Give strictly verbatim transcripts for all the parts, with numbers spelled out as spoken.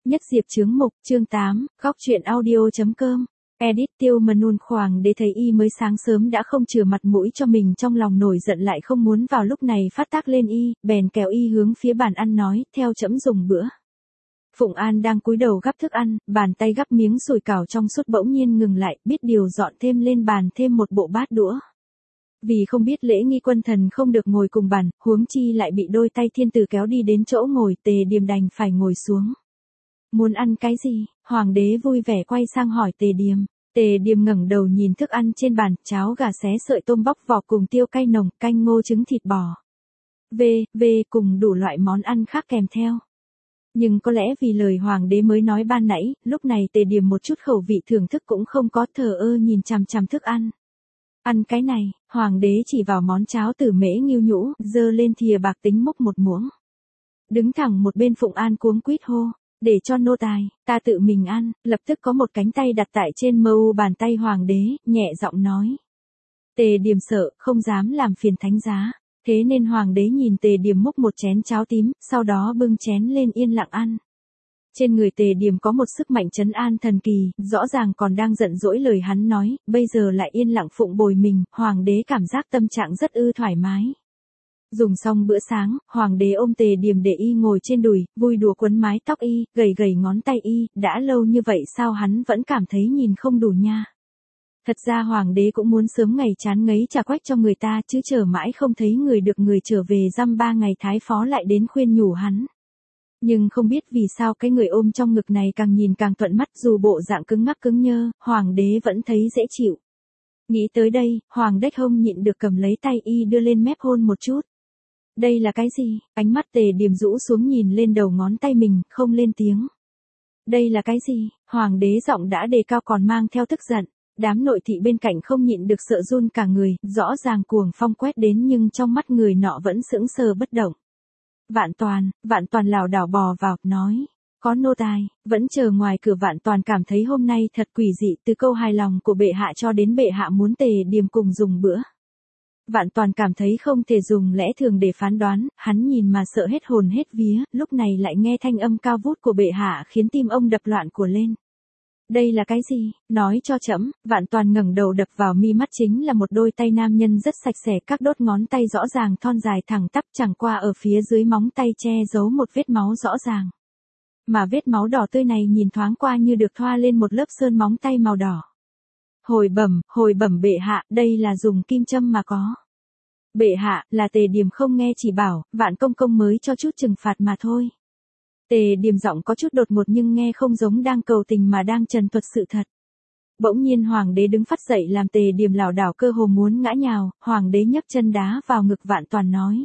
Nhất Diệp chướng mục, chương tám, góc truyện audio.com. Edit Tiêu Mân Un Hoàng đế thấy y mới sáng sớm đã không chừa mặt mũi cho mình, trong lòng nổi giận lại không muốn vào lúc này phát tác lên y, bèn kéo y hướng phía bàn ăn nói, theo trẫm dùng bữa. Phụng An đang cúi đầu gắp thức ăn, bàn tay gắp miếng sủi cảo trong suốt bỗng nhiên ngừng lại, biết điều dọn thêm lên bàn thêm một bộ bát đũa. Vì không biết lễ nghi quân thần không được ngồi cùng bàn, huống chi lại bị đôi tay thiên tử kéo đi đến chỗ ngồi, Tề Điềm đành phải ngồi xuống. Muốn ăn cái gì? Hoàng đế vui vẻ quay sang hỏi Tề Điềm. Tề Điềm ngẩng đầu nhìn thức ăn trên bàn, cháo gà xé sợi tôm bóc vỏ cùng tiêu cay nồng, canh ngô trứng thịt bò. Về, về cùng đủ loại món ăn khác kèm theo. Nhưng có lẽ vì lời hoàng đế mới nói ban nãy, lúc này Tề Điềm một chút khẩu vị thưởng thức cũng không có, thờ ơ nhìn chằm chằm thức ăn. Ăn cái này, hoàng đế chỉ vào món cháo tử mễ nghiêu nhũ, dơ lên thìa bạc tính múc một muỗng. Đứng thẳng một bên Phụng An cuống quýt hô, để cho nô tài, ta tự mình ăn, lập tức có một cánh tay đặt tại trên mơ u bàn tay hoàng đế, nhẹ giọng nói. Tề Điềm sợ, không dám làm phiền thánh giá, thế nên hoàng đế nhìn Tề Điềm múc một chén cháo tím, sau đó bưng chén lên yên lặng ăn. Trên người Tề Điềm có một sức mạnh trấn an thần kỳ, rõ ràng còn đang giận dỗi lời hắn nói, bây giờ lại yên lặng phụng bồi mình, hoàng đế cảm giác tâm trạng rất ư thoải mái. Dùng xong bữa sáng, hoàng đế ôm Tề Điềm để y ngồi trên đùi, vui đùa quấn mái tóc y, gầy gầy ngón tay y, đã lâu như vậy sao hắn vẫn cảm thấy nhìn không đủ nha. Thật ra hoàng đế cũng muốn sớm ngày chán ngấy trà quách cho người ta, chứ chờ mãi không thấy người được người trở về dăm ba ngày thái phó lại đến khuyên nhủ hắn. Nhưng không biết vì sao cái người ôm trong ngực này càng nhìn càng thuận mắt, dù bộ dạng cứng ngắc cứng nhơ, hoàng đế vẫn thấy dễ chịu. Nghĩ tới đây, hoàng đếch hông nhịn được cầm lấy tay y đưa lên mép hôn một chút. Đây là cái gì? Ánh mắt Tề Điềm rũ xuống nhìn lên đầu ngón tay mình, không lên tiếng. Đây là cái gì? Hoàng đế giọng đã đề cao còn mang theo tức giận. Đám nội thị bên cạnh không nhịn được sợ run cả người, rõ ràng cuồng phong quét đến nhưng trong mắt người nọ vẫn sững sờ bất động. Vạn Toàn, Vạn Toàn lảo đảo bò vào, nói. Có nô tài, vẫn chờ ngoài cửa. Vạn Toàn cảm thấy hôm nay thật quỷ dị, từ câu hài lòng của bệ hạ cho đến bệ hạ muốn Tề Điềm cùng dùng bữa. Vạn Toàn cảm thấy không thể dùng lẽ thường để phán đoán, hắn nhìn mà sợ hết hồn hết vía, lúc này lại nghe thanh âm cao vút của bệ hạ khiến tim ông đập loạn của lên. Đây là cái gì? Nói cho trẫm. Vạn Toàn ngẩng đầu, đập vào mi mắt chính là một đôi tay nam nhân rất sạch sẽ, các đốt ngón tay rõ ràng thon dài thẳng tắp, chẳng qua ở phía dưới móng tay che giấu một vết máu rõ ràng. Mà vết máu đỏ tươi này nhìn thoáng qua như được thoa lên một lớp sơn móng tay màu đỏ. Hồi bẩm, hồi bẩm bệ hạ, đây là dùng kim châm mà có. Bệ hạ, là Tề Điềm không nghe chỉ bảo, Vạn công công mới cho chút trừng phạt mà thôi. Tề Điềm giọng có chút đột ngột nhưng nghe không giống đang cầu tình mà đang trần thuật sự thật. Bỗng nhiên hoàng đế đứng phắt dậy làm Tề Điềm lảo đảo cơ hồ muốn ngã nhào, hoàng đế nhấc chân đá vào ngực Vạn Toàn nói.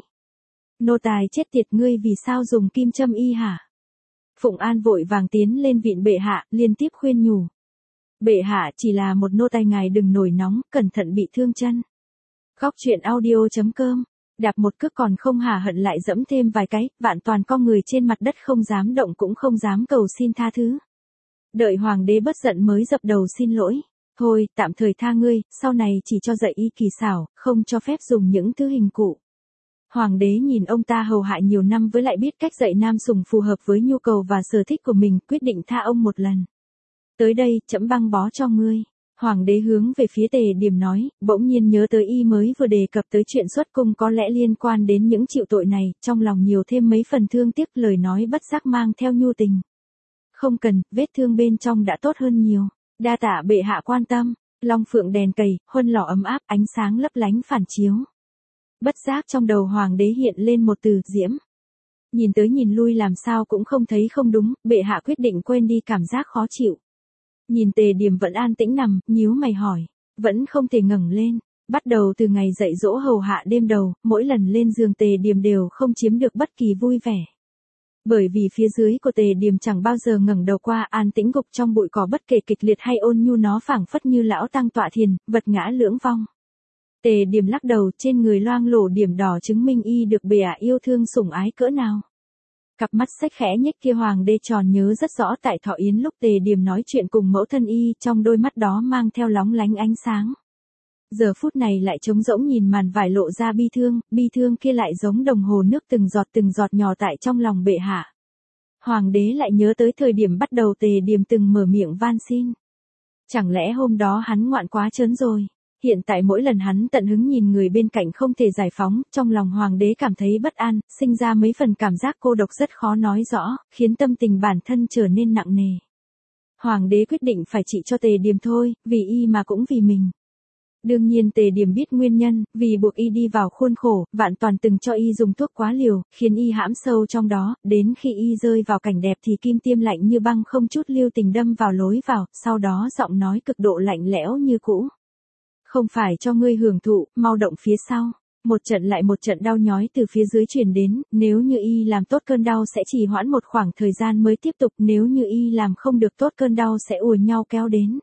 Nô tài chết tiệt, ngươi vì sao dùng kim châm y hả? Phụng An vội vàng tiến lên vịn bệ hạ, liên tiếp khuyên nhủ. Bệ hạ, chỉ là một nô tài, ngài đừng nổi nóng, cẩn thận bị thương chân. Góc truyện audio.com. Đạp một cước còn không hả hận lại dẫm thêm vài cái, Vạn Toàn co người trên mặt đất không dám động cũng không dám cầu xin tha thứ. Đợi hoàng đế bất giận mới dập đầu xin lỗi. Thôi, tạm thời tha ngươi, sau này chỉ cho dạy y kỳ xảo, không cho phép dùng những thứ hình cụ. Hoàng đế nhìn ông ta hầu hạ nhiều năm với lại biết cách dạy nam sủng phù hợp với nhu cầu và sở thích của mình, quyết định tha ông một lần. Tới đây, trẫm băng bó cho ngươi. Hoàng đế hướng về phía Tề Điềm nói, bỗng nhiên nhớ tới y mới vừa đề cập tới chuyện xuất cung có lẽ liên quan đến những chịu tội này, trong lòng nhiều thêm mấy phần thương tiếc, lời nói bất giác mang theo nhu tình. Không cần, vết thương bên trong đã tốt hơn nhiều. Đa tạ bệ hạ quan tâm. Long phượng đèn cầy, huân lò ấm áp, ánh sáng lấp lánh phản chiếu. Bất giác trong đầu hoàng đế hiện lên một từ, diễm. Nhìn tới nhìn lui làm sao cũng không thấy không đúng, bệ hạ quyết định quên đi cảm giác khó chịu. Nhìn Tề Điềm vẫn an tĩnh nằm, nhíu mày hỏi, vẫn không thể ngẩng lên. Bắt đầu từ ngày dạy dỗ hầu hạ đêm đầu, mỗi lần lên giường Tề Điềm đều không chiếm được bất kỳ vui vẻ. Bởi vì phía dưới của Tề Điềm chẳng bao giờ ngẩng đầu qua, an tĩnh gục trong bụi cỏ, bất kể kịch liệt hay ôn nhu nó phảng phất như lão tăng tọa thiền, vật ngã lưỡng vong. Tề Điềm lắc đầu, trên người loang lổ điểm đỏ chứng minh y được bệ hạ yêu thương sủng ái cỡ nào. Cặp mắt xếch khẽ nhếch kia hoàng đế tròn nhớ rất rõ tại Thọ Yến lúc Tề Điềm nói chuyện cùng mẫu thân y, trong đôi mắt đó mang theo lóng lánh ánh sáng. Giờ phút này lại trống rỗng nhìn màn vải lộ ra bi thương, bi thương kia lại giống đồng hồ nước từng giọt từng giọt nhỏ tại trong lòng bệ hạ. Hoàng đế lại nhớ tới thời điểm bắt đầu Tề Điềm từng mở miệng van xin. Chẳng lẽ hôm đó hắn ngoạn quá trớn rồi? Hiện tại mỗi lần hắn tận hứng nhìn người bên cạnh không thể giải phóng, trong lòng hoàng đế cảm thấy bất an, sinh ra mấy phần cảm giác cô độc rất khó nói rõ, khiến tâm tình bản thân trở nên nặng nề. Hoàng đế quyết định phải trị cho Tề Điềm thôi, vì y mà cũng vì mình. Đương nhiên Tề Điềm biết nguyên nhân, vì buộc y đi vào khuôn khổ, Vạn Toàn từng cho y dùng thuốc quá liều, khiến y hãm sâu trong đó, đến khi y rơi vào cảnh đẹp thì kim tiêm lạnh như băng không chút lưu tình đâm vào lối vào, sau đó giọng nói cực độ lạnh lẽo như cũ. Không phải cho ngươi hưởng thụ, mau động phía sau. Một trận lại một trận đau nhói từ phía dưới truyền đến, nếu như y làm tốt cơn đau sẽ trì hoãn một khoảng thời gian mới tiếp tục, nếu như y làm không được tốt cơn đau sẽ ùa nhau kéo đến.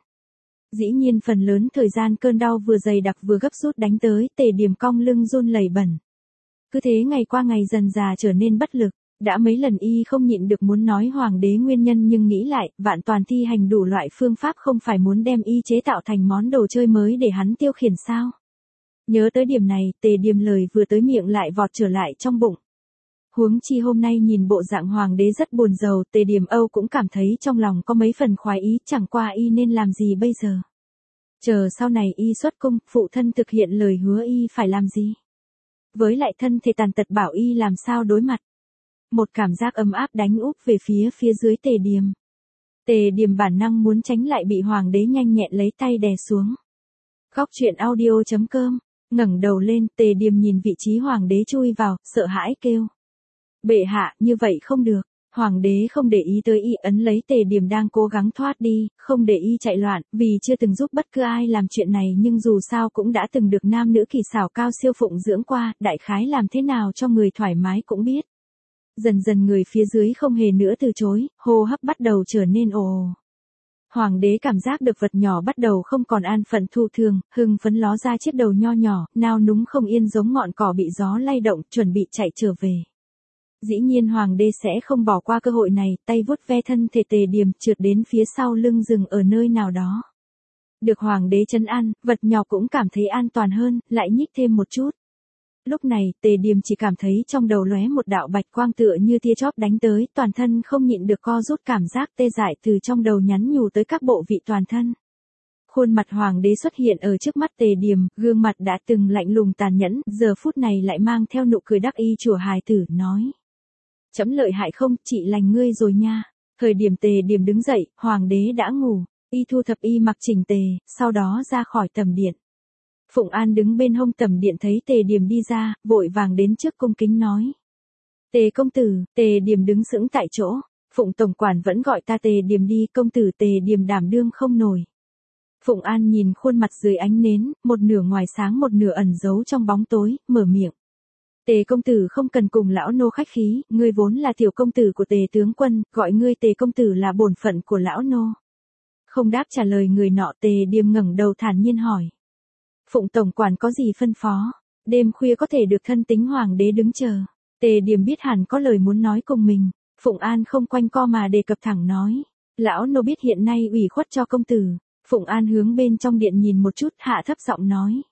Dĩ nhiên phần lớn thời gian cơn đau vừa dày đặc vừa gấp rút đánh tới, Tề Điềm cong lưng run lẩy bẩy. Cứ thế ngày qua ngày dần dà trở nên bất lực, đã mấy lần y không nhịn được muốn nói hoàng đế nguyên nhân nhưng nghĩ lại, Vạn Toàn thi hành đủ loại phương pháp không phải muốn đem y chế tạo thành món đồ chơi mới để hắn tiêu khiển sao. Nhớ tới điểm này, Tề Điềm lời vừa tới miệng lại vọt trở lại trong bụng. Huống chi hôm nay nhìn bộ dạng hoàng đế rất buồn rầu, Tề Điềm Âu cũng cảm thấy trong lòng có mấy phần khoái ý, chẳng qua y nên làm gì bây giờ. Chờ sau này y xuất cung, phụ thân thực hiện lời hứa y phải làm gì. Với lại thân thể tàn tật bảo y làm sao đối mặt. Một cảm giác ấm áp đánh úp về phía phía dưới Tề Điềm. Tề Điềm bản năng muốn tránh lại bị hoàng đế nhanh nhẹn lấy tay đè xuống. Góc truyện audio chấm com, ngẩng đầu lên, Tề Điềm nhìn vị trí hoàng đế chui vào, sợ hãi kêu. Bệ hạ, như vậy không được. Hoàng đế không để ý tới y, ấn lấy Tề Điềm đang cố gắng thoát đi, không để y chạy loạn, vì chưa từng giúp bất cứ ai làm chuyện này nhưng dù sao cũng đã từng được nam nữ kỳ xảo cao siêu phụng dưỡng qua, đại khái làm thế nào cho người thoải mái cũng biết. Dần dần người phía dưới không hề nữa từ chối, hô hấp bắt đầu trở nên ồ ồ. Hoàng đế cảm giác được vật nhỏ bắt đầu không còn an phận thu thường, hưng phấn ló ra chiếc đầu nho nhỏ, nao núng không yên giống ngọn cỏ bị gió lay động, chuẩn bị chạy trở về. Dĩ nhiên hoàng đế sẽ không bỏ qua cơ hội này, tay vuốt ve thân thể Tề Điềm trượt đến phía sau lưng rừng ở nơi nào đó. Được hoàng đế trấn an, vật nhỏ cũng cảm thấy an toàn hơn, lại nhích thêm một chút. Lúc này, Tề Điềm chỉ cảm thấy trong đầu lóe một đạo bạch quang tựa như tia chóp đánh tới, toàn thân không nhịn được co rút, cảm giác tê dại từ trong đầu nhắn nhủ tới các bộ vị toàn thân. Khuôn mặt hoàng đế xuất hiện ở trước mắt Tề Điềm, gương mặt đã từng lạnh lùng tàn nhẫn, giờ phút này lại mang theo nụ cười đắc y chùa hài tử, nói. Chấm lợi hại không, chị lành ngươi rồi nha. Thời điểm Tề Điềm đứng dậy, hoàng đế đã ngủ, y thu thập y mặc chỉnh tề, sau đó ra khỏi tầm điện. Phụng An đứng bên hông tầm điện thấy Tề Điềm đi ra, vội vàng đến trước cung kính nói. Tề công tử, Tề Điềm đứng sững tại chỗ, Phụng tổng quản vẫn gọi ta Tề Điềm đi, công tử. Tề Điềm đảm đương không nổi. Phụng An nhìn khuôn mặt dưới ánh nến, một nửa ngoài sáng một nửa ẩn giấu trong bóng tối, mở miệng. Tề công tử không cần cùng lão nô khách khí, ngươi vốn là tiểu công tử của Tề tướng quân, gọi ngươi Tề công tử là bổn phận của lão nô. Không đáp trả lời người nọ, Tề Điềm ngẩng đầu thản nhiên hỏi. Phụng tổng quản có gì phân phó? Đêm khuya có thể được thân tính hoàng đế đứng chờ. Tề Điềm biết hẳn có lời muốn nói cùng mình. Phụng An không quanh co mà đề cập thẳng nói. Lão nô biết hiện nay ủy khuất cho công tử. Phụng An hướng bên trong điện nhìn một chút, hạ thấp giọng nói.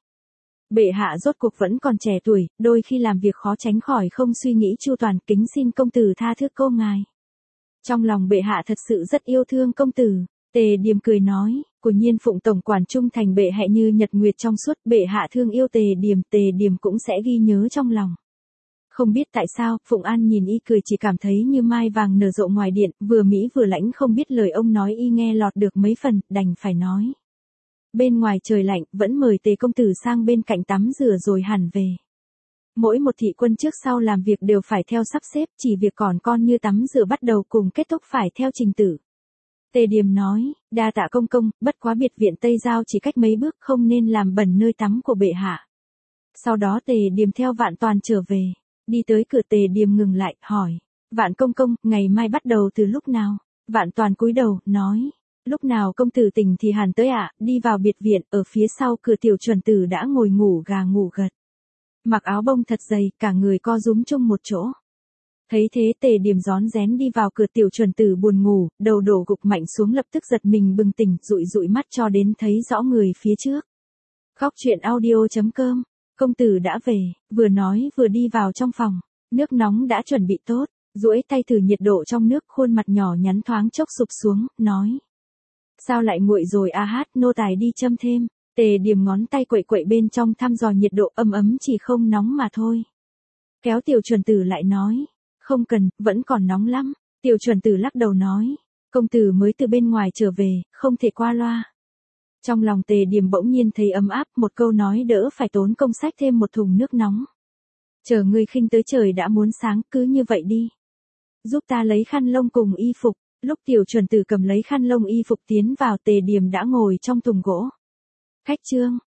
Bệ hạ rốt cuộc vẫn còn trẻ tuổi, đôi khi làm việc khó tránh khỏi không suy nghĩ chu toàn, kính xin công tử tha thứ cô ngài. Trong lòng bệ hạ thật sự rất yêu thương công tử. Tề Điềm cười nói, của nhiên Phụng tổng quản trung thành bệ hạ như nhật nguyệt trong suốt, bệ hạ thương yêu Tề Điềm, Tề Điềm cũng sẽ ghi nhớ trong lòng. Không biết tại sao, Phụng An nhìn y cười chỉ cảm thấy như mai vàng nở rộ ngoài điện, vừa mỹ vừa lãnh, không biết lời ông nói y nghe lọt được mấy phần, đành phải nói. Bên ngoài trời lạnh, vẫn mời Tề công tử sang bên cạnh tắm rửa rồi hẳn về. Mỗi một thị quân trước sau làm việc đều phải theo sắp xếp, chỉ việc còn con như tắm rửa bắt đầu cùng kết thúc phải theo trình tự. Tề Điềm nói, đa tạ công công, bất quá biệt viện Tây Giao chỉ cách mấy bước, không nên làm bẩn nơi tắm của bệ hạ. Sau đó Tề Điềm theo Vạn Toàn trở về, đi tới cửa Tề Điềm ngừng lại, hỏi, Vạn công công, ngày mai bắt đầu từ lúc nào? Vạn Toàn cúi đầu, nói, lúc nào công tử tỉnh thì hẳn tới ạ. Đi vào biệt viện, ở phía sau cửa tiểu chuẩn tử đã ngồi ngủ gà ngủ gật. Mặc áo bông thật dày, cả người co rúm chung một chỗ. Thấy thế Tề Điềm rón rén đi vào cửa, tiểu chuẩn tử buồn ngủ, đầu đổ gục mạnh xuống, lập tức giật mình bừng tỉnh, dụi dụi mắt cho đến thấy rõ người phía trước. Góc truyện audio chấm com, công tử đã về, vừa nói vừa đi vào trong phòng, nước nóng đã chuẩn bị tốt, Duỗi tay thử nhiệt độ trong nước, khuôn mặt nhỏ nhắn thoáng chốc sụp xuống, nói. Sao lại nguội rồi a hát, nô tài đi châm thêm. Tề Điềm ngón tay quậy quậy bên trong thăm dò nhiệt độ, ấm ấm chỉ không nóng mà thôi. Kéo Tiểu Chuẩn Tử lại nói. Không cần, vẫn còn nóng lắm. Tiểu Chuẩn Tử lắc đầu nói. Công tử mới từ bên ngoài trở về, không thể qua loa. Trong lòng Tề Điềm bỗng nhiên thấy ấm áp, một câu nói đỡ phải tốn công xách thêm một thùng nước nóng. Chờ ngươi khinh tới trời đã muốn sáng, cứ như vậy đi. Giúp ta lấy khăn lông cùng y phục. Lúc Tiểu Chuẩn Tử cầm lấy khăn lông y phục tiến vào, Tề Điềm đã ngồi trong thùng gỗ. Khách trương,